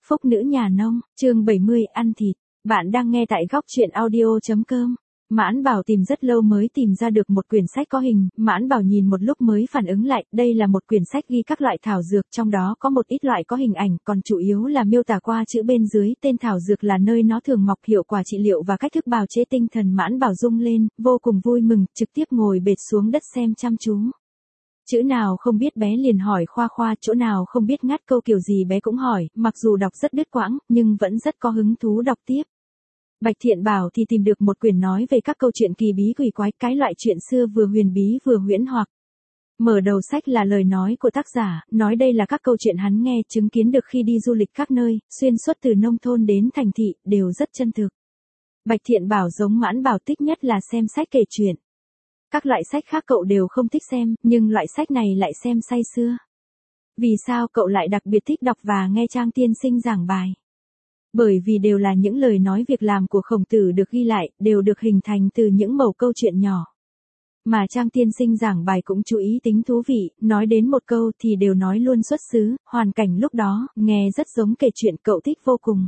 Phúc nữ nhà nông, chương 70, ăn thịt. Bạn đang nghe tại góc truyện audio.com. Mãn Bảo tìm rất lâu mới tìm ra được một quyển sách có hình, Mãn Bảo nhìn một lúc mới phản ứng lại, đây là một quyển sách ghi các loại thảo dược, trong đó có một ít loại có hình ảnh, còn chủ yếu là miêu tả qua chữ bên dưới, tên thảo dược là nơi nó thường mọc, hiệu quả trị liệu và cách thức bào chế. Tinh thần Mãn Bảo rung lên, vô cùng vui mừng, trực tiếp ngồi bệt xuống đất xem chăm chú. Chữ nào không biết bé liền hỏi khoa khoa, chỗ nào không biết ngắt câu kiểu gì bé cũng hỏi, mặc dù đọc rất đứt quãng, nhưng vẫn rất có hứng thú đọc tiếp. Bạch Thiện Bảo thì tìm được một quyển nói về các câu chuyện kỳ bí quỷ quái, cái loại chuyện xưa vừa huyền bí vừa huyễn hoặc. Mở đầu sách là lời nói của tác giả, nói đây là các câu chuyện hắn nghe, chứng kiến được khi đi du lịch các nơi, xuyên suốt từ nông thôn đến thành thị, đều rất chân thực. Bạch Thiện Bảo giống Mãn Bảo thích nhất là xem sách kể chuyện. Các loại sách khác cậu đều không thích xem, nhưng loại sách này lại xem say sưa. Vì sao cậu lại đặc biệt thích đọc và nghe Trang tiên sinh giảng bài? Bởi vì đều là những lời nói việc làm của Khổng Tử được ghi lại, đều được hình thành từ những mẩu câu chuyện nhỏ. Mà Trang tiên sinh giảng bài cũng chú ý tính thú vị, nói đến một câu thì đều nói luôn xuất xứ, hoàn cảnh lúc đó, nghe rất giống kể chuyện, cậu thích vô cùng.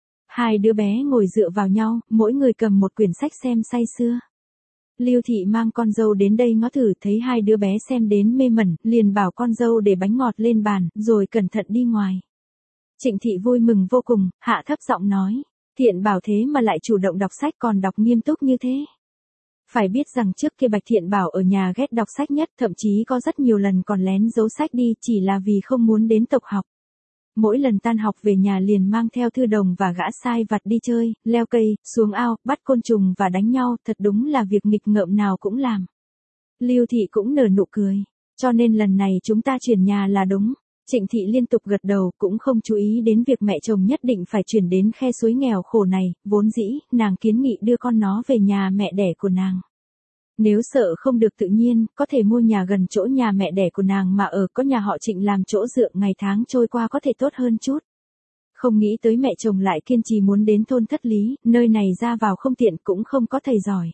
Hai đứa bé ngồi dựa vào nhau, mỗi người cầm một quyển sách xem say sưa. Lưu Thị mang con dâu đến đây ngó thử, thấy hai đứa bé xem đến mê mẩn, liền bảo con dâu để bánh ngọt lên bàn, rồi cẩn thận đi ngoài. Trịnh Thị vui mừng vô cùng, hạ thấp giọng nói, Thiện Bảo thế mà lại chủ động đọc sách, còn đọc nghiêm túc như thế. Phải biết rằng trước kia Bạch Thiện Bảo ở nhà ghét đọc sách nhất, thậm chí có rất nhiều lần còn lén giấu sách đi, chỉ là vì không muốn đến tộc học. Mỗi lần tan học về nhà liền mang theo thư đồng và gã sai vặt đi chơi, leo cây, xuống ao, bắt côn trùng và đánh nhau, thật đúng là việc nghịch ngợm nào cũng làm. Lưu Thị cũng nở nụ cười, cho nên lần này chúng ta chuyển nhà là đúng. Trịnh Thị liên tục gật đầu, cũng không chú ý đến việc mẹ chồng nhất định phải chuyển đến khe suối nghèo khổ này, vốn dĩ, nàng kiến nghị đưa con nó về nhà mẹ đẻ của nàng. Nếu sợ không được tự nhiên, có thể mua nhà gần chỗ nhà mẹ đẻ của nàng mà ở, có nhà họ Trịnh làm chỗ dựa, ngày tháng trôi qua có thể tốt hơn chút. Không nghĩ tới mẹ chồng lại kiên trì muốn đến thôn Thất Lý, nơi này ra vào không tiện, cũng không có thầy giỏi.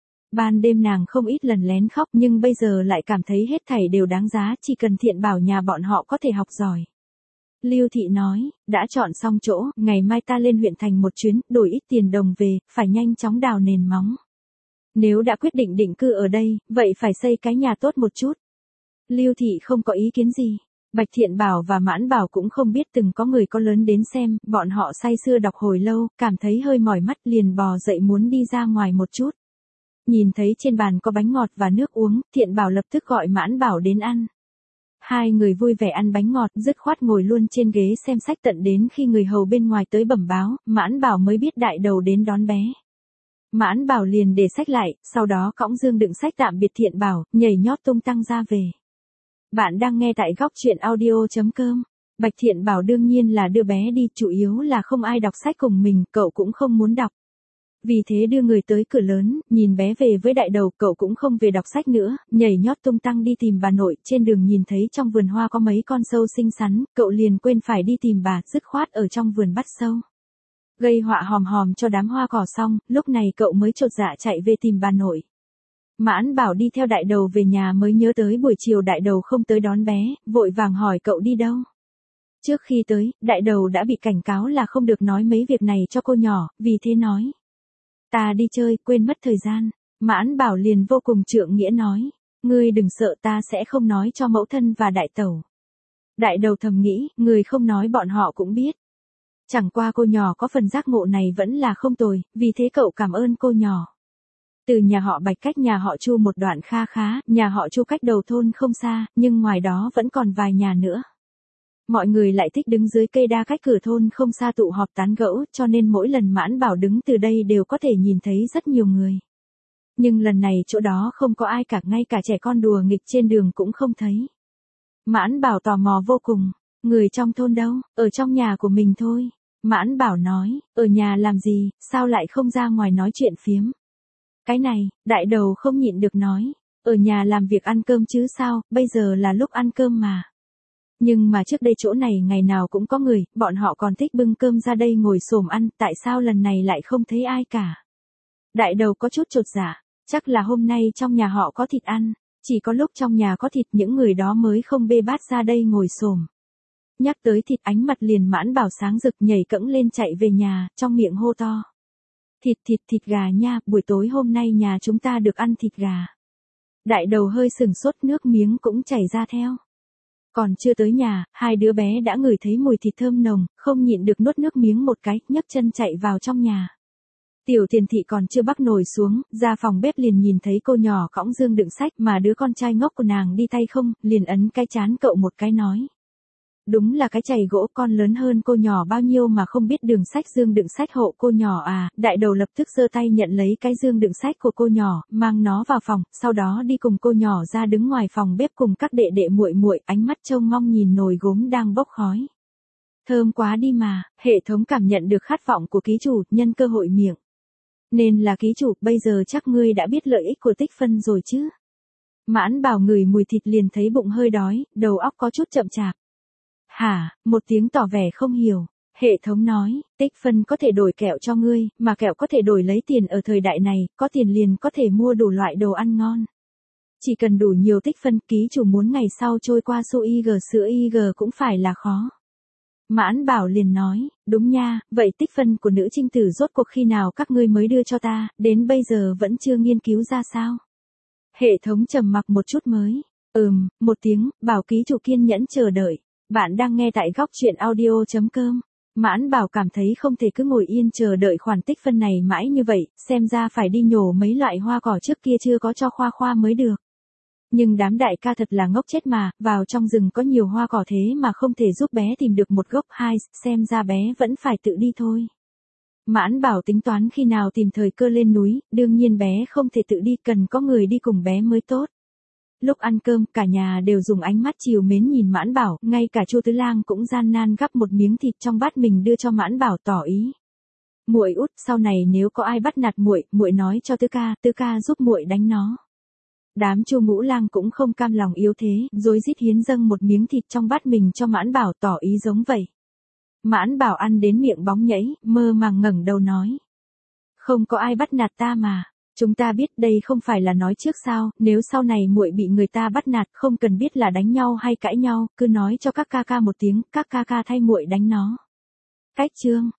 Ban đêm nàng không ít lần lén khóc, nhưng bây giờ lại cảm thấy hết thảy đều đáng giá, chỉ cần Thiện Bảo nhà bọn họ có thể học giỏi. Lưu Thị nói, đã chọn xong chỗ, ngày mai ta lên huyện thành một chuyến, đổi ít tiền đồng về, phải nhanh chóng đào nền móng. Nếu đã quyết định định cư ở đây, vậy phải xây cái nhà tốt một chút. Lưu Thị không có ý kiến gì. Bạch Thiện Bảo và Mãn Bảo cũng không biết từng có người có lớn đến xem, bọn họ say sưa đọc hồi lâu, cảm thấy hơi mỏi mắt liền bò dậy muốn đi ra ngoài một chút. Nhìn thấy trên bàn có bánh ngọt và nước uống, Thiện Bảo lập tức gọi Mãn Bảo đến ăn. Hai người vui vẻ ăn bánh ngọt, dứt khoát ngồi luôn trên ghế xem sách tận đến khi người hầu bên ngoài tới bẩm báo, Mãn Bảo mới biết đại đầu đến đón bé. Mãn Bảo liền để sách lại, sau đó cõng dương đựng sách tạm biệt Thiện Bảo, nhảy nhót tung tăng ra về. Bạn đang nghe tại góc truyện audio.com. Bạch Thiện Bảo đương nhiên là đưa bé đi, chủ yếu là không ai đọc sách cùng mình, cậu cũng không muốn đọc. Vì thế đưa người tới cửa lớn, nhìn bé về với đại đầu, cậu cũng không về đọc sách nữa, nhảy nhót tung tăng đi tìm bà nội, trên đường nhìn thấy trong vườn hoa có mấy con sâu xinh xắn, cậu liền quên phải đi tìm bà, dứt khoát ở trong vườn bắt sâu. Gây họa hòm hòm cho đám hoa cỏ xong, lúc này cậu mới chột dạ chạy về tìm bà nội. Mãn Bảo đi theo đại đầu về nhà mới nhớ tới buổi chiều đại đầu không tới đón bé, vội vàng hỏi cậu đi đâu. Trước khi tới, đại đầu đã bị cảnh cáo là không được nói mấy việc này cho cô nhỏ, vì thế nói. Ta đi chơi, quên mất thời gian. Mãn Bảo liền vô cùng trượng nghĩa nói. Ngươi đừng sợ, ta sẽ không nói cho mẫu thân và đại tẩu. Đại đầu thầm nghĩ, người không nói bọn họ cũng biết. Chẳng qua cô nhỏ có phần giác ngộ này vẫn là không tồi, vì thế cậu cảm ơn cô nhỏ. Từ nhà họ Bạch cách nhà họ Chu một đoạn kha khá, nhà họ Chu cách đầu thôn không xa, nhưng ngoài đó vẫn còn vài nhà nữa. Mọi người lại thích đứng dưới cây đa cách cửa thôn không xa tụ họp tán gẫu, cho nên mỗi lần Mãn Bảo đứng từ đây đều có thể nhìn thấy rất nhiều người. Nhưng lần này chỗ đó không có ai cả, ngay cả trẻ con đùa nghịch trên đường cũng không thấy. Mãn Bảo tò mò vô cùng, người trong thôn đâu, ở trong nhà của mình thôi. Mãn Bảo nói, ở nhà làm gì, sao lại không ra ngoài nói chuyện phiếm. Cái này, đại đầu không nhịn được nói, ở nhà làm việc ăn cơm chứ sao, bây giờ là lúc ăn cơm mà. Nhưng mà trước đây chỗ này ngày nào cũng có người, bọn họ còn thích bưng cơm ra đây ngồi xổm ăn, tại sao lần này lại không thấy ai cả. Đại đầu có chút chột dạ, chắc là hôm nay trong nhà họ có thịt ăn, chỉ có lúc trong nhà có thịt những người đó mới không bê bát ra đây ngồi xổm. Nhắc tới thịt ánh mặt liền Mãn Bảo sáng rực nhảy cẫng lên chạy về nhà, trong miệng hô to. Thịt gà nha, buổi tối hôm nay nhà chúng ta được ăn thịt gà. Đại đầu hơi sừng sốt, nước miếng cũng chảy ra theo. Còn chưa tới nhà, hai đứa bé đã ngửi thấy mùi thịt thơm nồng, không nhịn được nuốt nước miếng một cái, nhấc chân chạy vào trong nhà. Tiểu Tiền Thị còn chưa bắc nồi xuống, ra phòng bếp liền nhìn thấy cô nhỏ cõng dương đựng sách mà đứa con trai ngốc của nàng đi tay không, liền ấn cái trán cậu một cái nói. Đúng là cái chày gỗ, con lớn hơn cô nhỏ bao nhiêu mà không biết đường sách, dương đựng sách hộ cô nhỏ à. Đại đầu lập tức giơ tay nhận lấy cái dương đựng sách của cô nhỏ, mang nó vào phòng, sau đó đi cùng cô nhỏ ra đứng ngoài phòng bếp cùng các đệ đệ muội muội, ánh mắt trông mong nhìn nồi gốm đang bốc khói. Thơm quá đi mà. Hệ thống cảm nhận được khát vọng của ký chủ, nhân cơ hội miệng. Nên là ký chủ, bây giờ chắc ngươi đã biết lợi ích của tích phân rồi chứ. Mãn Bảo ngửi mùi thịt liền thấy bụng hơi đói, đầu óc có chút chậm chạp. Hả, một tiếng tỏ vẻ không hiểu. Hệ thống nói, tích phân có thể đổi kẹo cho ngươi, mà kẹo có thể đổi lấy tiền ở thời đại này, có tiền liền có thể mua đủ loại đồ ăn ngon. Chỉ cần đủ nhiều tích phân, ký chủ muốn ngày sau trôi qua su IG sữa IG cũng phải là khó. Mãn Bảo liền nói, đúng nha, vậy tích phân của nữ trinh tử rốt cuộc khi nào các ngươi mới đưa cho ta, đến bây giờ vẫn chưa nghiên cứu ra sao. Hệ thống trầm mặc một chút mới. Một tiếng, bảo ký chủ kiên nhẫn chờ đợi. Bạn đang nghe tại góc truyện audio.com. Mãn Bảo cảm thấy không thể cứ ngồi yên chờ đợi khoản tích phân này mãi như vậy, xem ra phải đi nhổ mấy loại hoa cỏ trước kia chưa có cho Khoa mới được. Nhưng đám đại ca thật là ngốc chết mà, vào trong rừng có nhiều hoa cỏ thế mà không thể giúp bé tìm được một gốc, hai, xem ra bé vẫn phải tự đi thôi. Mãn Bảo tính toán khi nào tìm thời cơ lên núi, đương nhiên bé không thể tự đi, cần có người đi cùng bé mới tốt. Lúc ăn cơm, cả nhà đều dùng ánh mắt trìu mến nhìn Mãn Bảo, ngay cả Chu Tứ Lang cũng gian nan gắp một miếng thịt trong bát mình đưa cho Mãn Bảo tỏ ý. Muội út, sau này nếu có ai bắt nạt muội, muội nói cho Tứ ca giúp muội đánh nó. Đám Chu Ngũ Lang cũng không cam lòng yếu thế, rối rít hiến dâng một miếng thịt trong bát mình cho Mãn Bảo tỏ ý giống vậy. Mãn Bảo ăn đến miệng bóng nhảy, mơ màng ngẩng đầu nói. Không có ai bắt nạt ta mà. Chúng ta biết đây không phải là nói trước sao, nếu sau này muội bị người ta bắt nạt không cần biết là đánh nhau hay cãi nhau, cứ nói cho các ca ca một tiếng, các ca ca thay muội đánh nó. Cách chương